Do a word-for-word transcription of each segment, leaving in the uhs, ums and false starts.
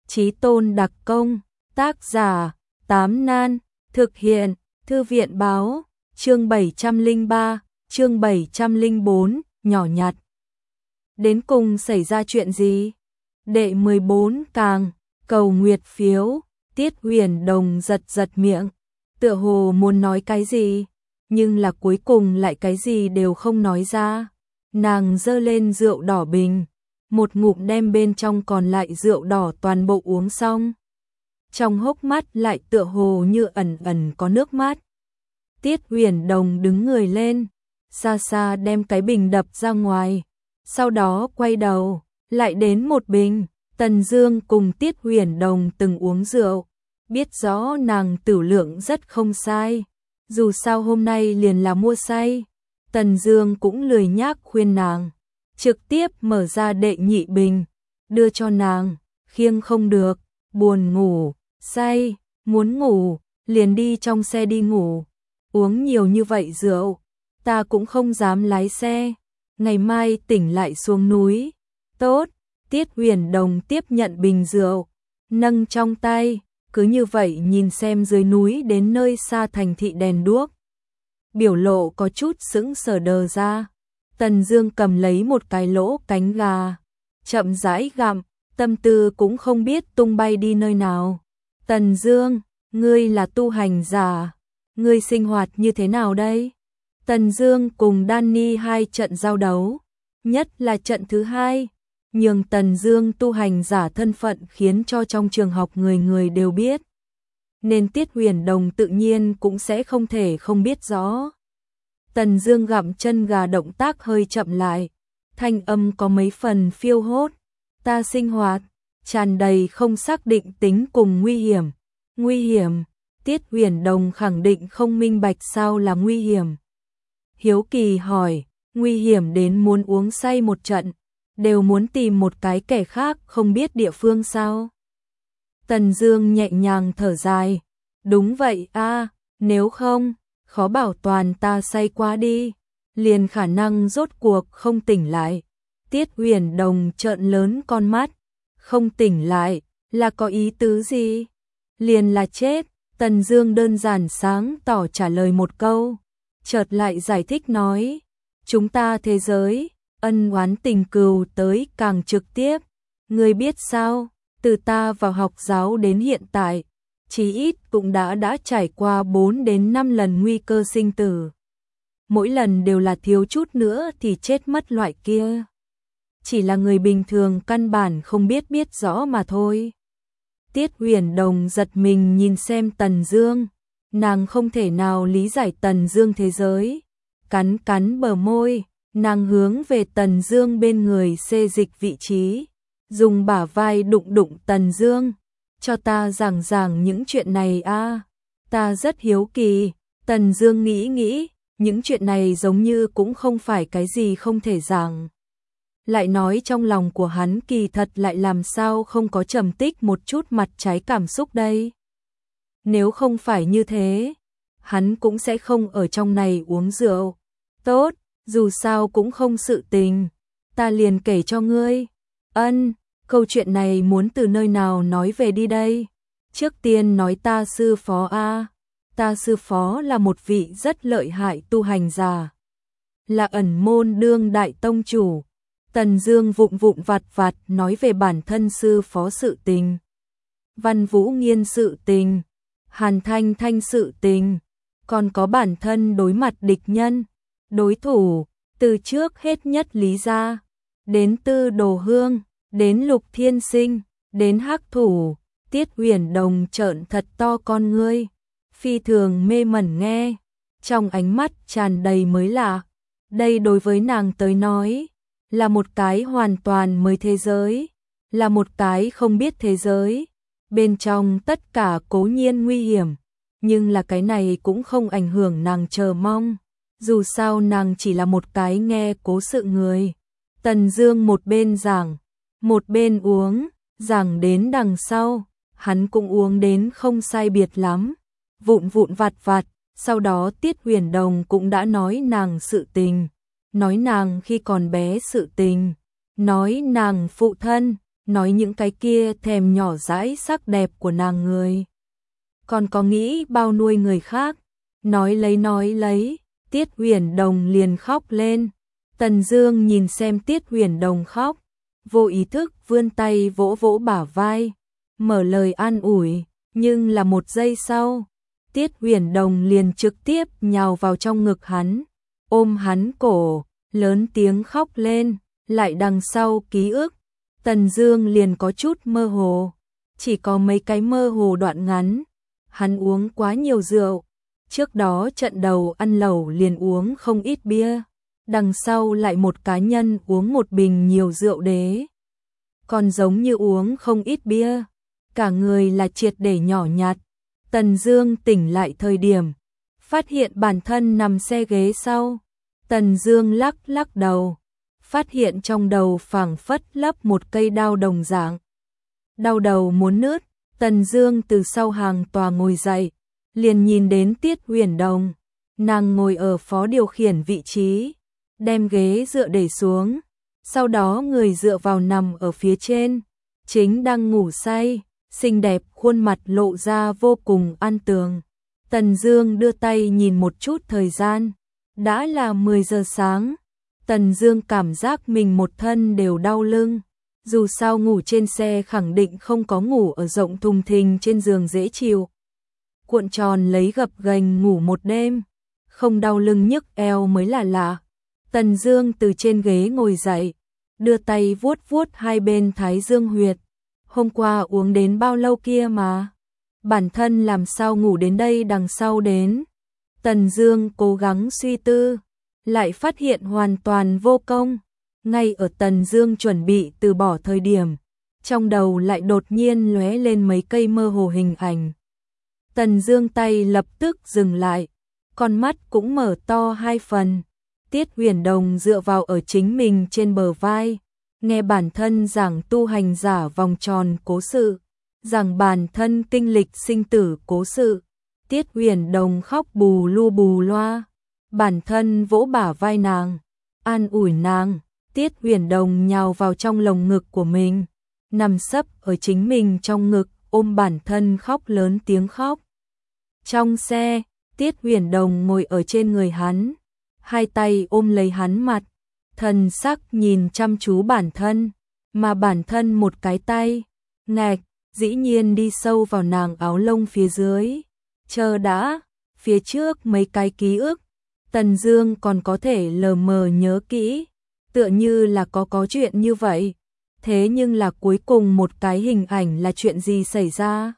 Chí tôn đặc công, tác giả, Tám Nan, thực hiện, Thư viện báo, chương bảy trăm lẻ ba, chương bảy trăm lẻ bốn, nhỏ nhặt. Đến cùng xảy ra chuyện gì? Đệ mười bốn càng, cầu nguyệt phiếu, Tiết Huyền Đồng giật giật miệng, tựa hồ muốn nói cái gì, nhưng là cuối cùng lại cái gì đều không nói ra. Nàng giơ lên rượu đỏ bình, một ngụm đem bên trong còn lại rượu đỏ toàn bộ uống xong. Trong hốc mắt lại tựa hồ như ẩn ẩn có nước mắt. Tiết Huyền Đồng đứng người lên, xa xa đem cái bình đập ra ngoài, sau đó quay đầu, lại đến một bình. Tần Dương cùng Tiết Huyền Đồng từng uống rượu, biết rõ nàng tửu lượng rất không sai, dù sao hôm nay liền là mua say. Tần Dương cũng lười nhác khuyên nàng, trực tiếp mở ra đệ nhị bình, đưa cho nàng, khiêng không được, buồn ngủ, say, muốn ngủ, liền đi trong xe đi ngủ. Uống nhiều như vậy rượu, ta cũng không dám lái xe, ngày mai tỉnh lại xuống núi. Tốt. Tiết Huyền Đồng tiếp nhận bình rượu, nâng trong tay, cứ như vậy nhìn xem dưới núi đến nơi xa thành thị đèn đuốc. Biểu lộ có chút sững sờ đờ ra. Tần Dương cầm lấy một cái lỗ cánh gà, chậm rãi gặm, tâm tư cũng không biết tung bay đi nơi nào. Tần Dương, ngươi là tu hành giả, ngươi sinh hoạt như thế nào đây? Tần Dương cùng Danny hai trận giao đấu, nhất là trận thứ hai, nhường Tần Dương tu hành giả thân phận khiến cho trong trường học người người đều biết, nên Tiết Huyền Đồng tự nhiên cũng sẽ không thể không biết rõ. Tần Dương gặm chân gà động tác hơi chậm lại, thanh âm có mấy phần phiêu hốt. Ta sinh hoạt tràn đầy không xác định tính cùng nguy hiểm. Nguy hiểm? Tiết Huyền Đồng khẳng định không minh bạch sao là nguy hiểm. Hiếu kỳ hỏi, nguy hiểm đến muốn uống say một trận, đều muốn tìm một cái kẻ khác không biết địa phương sao? Tần Dương nhẹ nhàng thở dài, đúng vậy a, nếu không, khó bảo toàn ta say quá đi, liền khả năng rốt cuộc không tỉnh lại. Tiết Huyền Đồng trợn lớn con mắt, không tỉnh lại, là có ý tứ gì? Liền là chết. Tần Dương đơn giản sáng tỏ trả lời một câu, chợt lại giải thích nói, chúng ta thế giới, ân oán tình cừu tới càng trực tiếp. Ngươi biết sao, từ ta vào học giáo đến hiện tại, chí ít cũng đã đã trải qua bốn đến năm lần nguy cơ sinh tử. Mỗi lần đều là thiếu chút nữa thì chết mất loại kia. Chỉ là người bình thường căn bản không biết biết rõ mà thôi. Tiết Huyền Đồng giật mình nhìn xem Tần Dương, nàng không thể nào lý giải Tần Dương thế giới. Cắn cắn bờ môi, nàng hướng về Tần Dương bên người xê dịch vị trí, dùng bả vai đụng đụng Tần Dương, cho ta giảng giảng những chuyện này a, ta rất hiếu kỳ. Tần Dương nghĩ nghĩ, những chuyện này giống như cũng không phải cái gì không thể giảng. Lại nói trong lòng của hắn kỳ thật lại làm sao không có trầm tích một chút mặt trái cảm xúc đây. Nếu không phải như thế, hắn cũng sẽ không ở trong này uống rượu. Tốt, dù sao cũng không sự tình, ta liền kể cho ngươi. Ân, câu chuyện này muốn từ nơi nào nói về đi đây? Trước tiên nói ta sư phó a, ta sư phó là một vị rất lợi hại tu hành giả, là ẩn môn đương đại tông chủ. Tần Dương vụng vụng vặt vặt nói về bản thân sư phó sự tình, Văn Vũ Nghiên sự tình, Hàn Thanh Thanh sự tình, còn có bản thân đối mặt địch nhân, đối thủ, từ trước hết nhất Lý gia, đến Tư Đồ Hương, đến Lục Thiên Sinh, đến Hắc Thủ. Tiết Huyền Đồng trợn thật to con ngươi, phi thường mê mẩn nghe, trong ánh mắt tràn đầy mới lạ. Đây đối với nàng tới nói, là một cái hoàn toàn mới thế giới, là một cái không biết thế giới. Bên trong tất cả cố nhiên nguy hiểm, nhưng là cái này cũng không ảnh hưởng nàng chờ mong. Dù sao nàng chỉ là một cái nghe cố sự người. Tần Dương một bên giảng, một bên uống, giảng đến đằng sau, hắn cũng uống đến không sai biệt lắm, vụn vụn vặt vặt. Sau đó Tiết Huyền Đồng cũng đã nói nàng sự tình, nói nàng khi còn bé sự tình, nói nàng phụ thân, nói những cái kia thèm nhỏ dãi sắc đẹp của nàng người. Còn có nghĩ bao nuôi người khác, nói lấy nói lấy, Tiết Huyền Đồng liền khóc lên. Tần Dương nhìn xem Tiết Huyền Đồng khóc, vô ý thức vươn tay vỗ vỗ bả vai, mở lời an ủi, nhưng là một giây sau, Tiết Huyền Đồng liền trực tiếp nhào vào trong ngực hắn, ôm hắn cổ, lớn tiếng khóc lên, lại đằng sau ký ức, Tần Dương liền có chút mơ hồ, chỉ có mấy cái mơ hồ đoạn ngắn, hắn uống quá nhiều rượu, trước đó trận đầu ăn lẩu liền uống không ít bia, đằng sau lại một cá nhân uống một bình nhiều rượu đế, còn giống như uống không ít bia, cả người là triệt để nhỏ nhặt. Tần Dương tỉnh lại thời điểm, phát hiện bản thân nằm xe ghế sau. Tần Dương lắc lắc đầu, phát hiện trong đầu phảng phất lấp một cây đao đồng dạng. Đau đầu muốn nứt, Tần Dương từ sau hàng tòa ngồi dậy, liền nhìn đến Tiết Huyền Đồng, nàng ngồi ở phó điều khiển vị trí, đem ghế dựa để xuống, sau đó người dựa vào nằm ở phía trên, chính đang ngủ say, xinh đẹp khuôn mặt lộ ra vô cùng an tường. Tần Dương đưa tay nhìn một chút thời gian, đã là mười giờ sáng. Tần Dương cảm giác mình một thân đều đau lưng, dù sao ngủ trên xe khẳng định không có ngủ ở rộng thùng thình trên giường dễ chịu. Cuộn tròn lấy gập ghềnh ngủ một đêm, không đau lưng nhức eo mới là lạ. Tần Dương từ trên ghế ngồi dậy, đưa tay vuốt vuốt hai bên thái dương huyệt. Hôm qua uống đến bao lâu kia mà, bản thân làm sao ngủ đến đây đằng sau đến. Tần Dương cố gắng suy tư, lại phát hiện hoàn toàn vô công. Ngay ở Tần Dương chuẩn bị từ bỏ thời điểm, trong đầu lại đột nhiên lóe lên mấy cây mơ hồ hình ảnh. Tần Dương tay lập tức dừng lại, con mắt cũng mở to hai phần. Tiết Huyền Đồng dựa vào ở chính mình trên bờ vai, nghe bản thân giảng tu hành giả vòng tròn cố sự, giảng bản thân kinh lịch sinh tử cố sự. Tiết Huyền Đồng khóc bù lu bù loa, bản thân vỗ bả vai nàng, an ủi nàng. Tiết Huyền Đồng nhào vào trong lồng ngực của mình, nằm sấp ở chính mình trong ngực, ôm bản thân khóc lớn tiếng khóc. Trong xe, Tiết Huyền Đồng ngồi ở trên người hắn, hai tay ôm lấy hắn mặt, thần sắc nhìn chăm chú bản thân, mà bản thân một cái tay, ngạch, dĩ nhiên đi sâu vào nàng áo lông phía dưới. Chờ đã, phía trước mấy cái ký ức, Tần Dương còn có thể lờ mờ nhớ kỹ, tựa như là có có chuyện như vậy. Thế nhưng là cuối cùng một cái hình ảnh là chuyện gì xảy ra?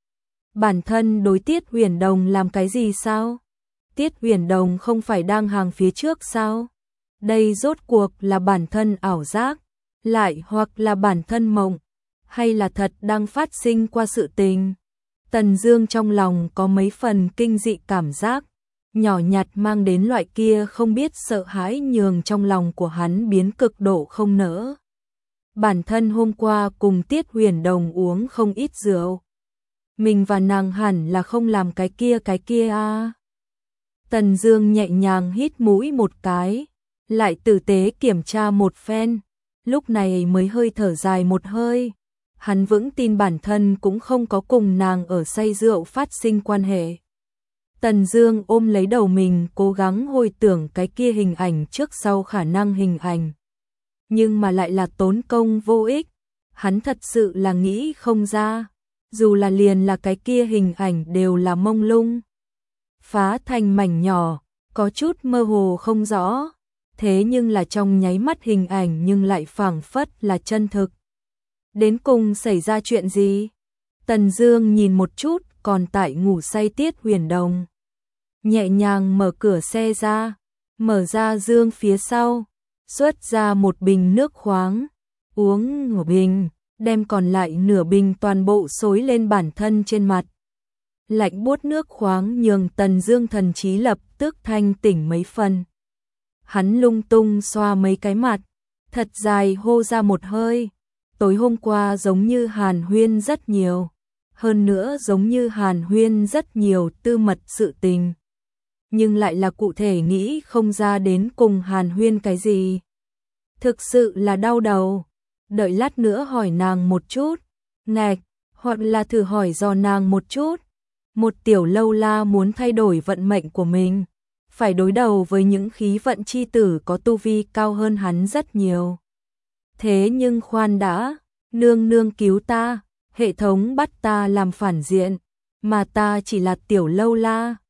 Bản thân đối Tiết Huyền Đồng làm cái gì sao? Tiết Huyền Đồng không phải đang hàng phía trước sao? Đây rốt cuộc là bản thân ảo giác, lại hoặc là bản thân mộng, hay là thật đang phát sinh qua sự tình? Tần Dương trong lòng có mấy phần kinh dị cảm giác, nhỏ nhặt mang đến loại kia không biết sợ hãi nhường trong lòng của hắn biến cực độ không nỡ. Bản thân hôm qua cùng Tiết Huyền Đồng uống không ít rượu. Mình và nàng hẳn là không làm cái kia cái kia à. Tần Dương nhẹ nhàng hít mũi một cái, lại tử tế kiểm tra một phen, lúc này mới hơi thở dài một hơi. Hắn vững tin bản thân cũng không có cùng nàng ở say rượu phát sinh quan hệ. Tần Dương ôm lấy đầu mình cố gắng hồi tưởng cái kia hình ảnh trước sau khả năng hình ảnh. Nhưng mà lại là tốn công vô ích, hắn thật sự là nghĩ không ra, dù là liền là cái kia hình ảnh đều là mông lung, phá thành mảnh nhỏ, có chút mơ hồ không rõ, thế nhưng là trong nháy mắt hình ảnh nhưng lại phảng phất là chân thực. Đến cùng xảy ra chuyện gì? Tần Dương nhìn một chút còn tại ngủ say Tiết Huyền Đồng, nhẹ nhàng mở cửa xe ra, mở ra dương phía sau, xuất ra một bình nước khoáng, uống nửa bình, đem còn lại nửa bình toàn bộ xối lên bản thân trên mặt. Lạnh buốt nước khoáng nhường Tần Dương thần trí lập tức thanh tỉnh mấy phần. Hắn lung tung xoa mấy cái mặt, thật dài hô ra một hơi. Tối hôm qua giống như hàn huyên rất nhiều, hơn nữa giống như hàn huyên rất nhiều tư mật sự tình, nhưng lại là cụ thể nghĩ không ra đến cùng hàn huyên cái gì. Thực sự là đau đầu. đợi lát nữa hỏi nàng một chút, nè, hoặc là thử hỏi dò nàng một chút. Một tiểu lâu la muốn thay đổi vận mệnh của mình, phải đối đầu với những khí vận chi tử có tu vi cao hơn hắn rất nhiều. Thế nhưng khoan đã, nương nương cứu ta, hệ thống bắt ta làm phản diện, mà ta chỉ là tiểu lâu la.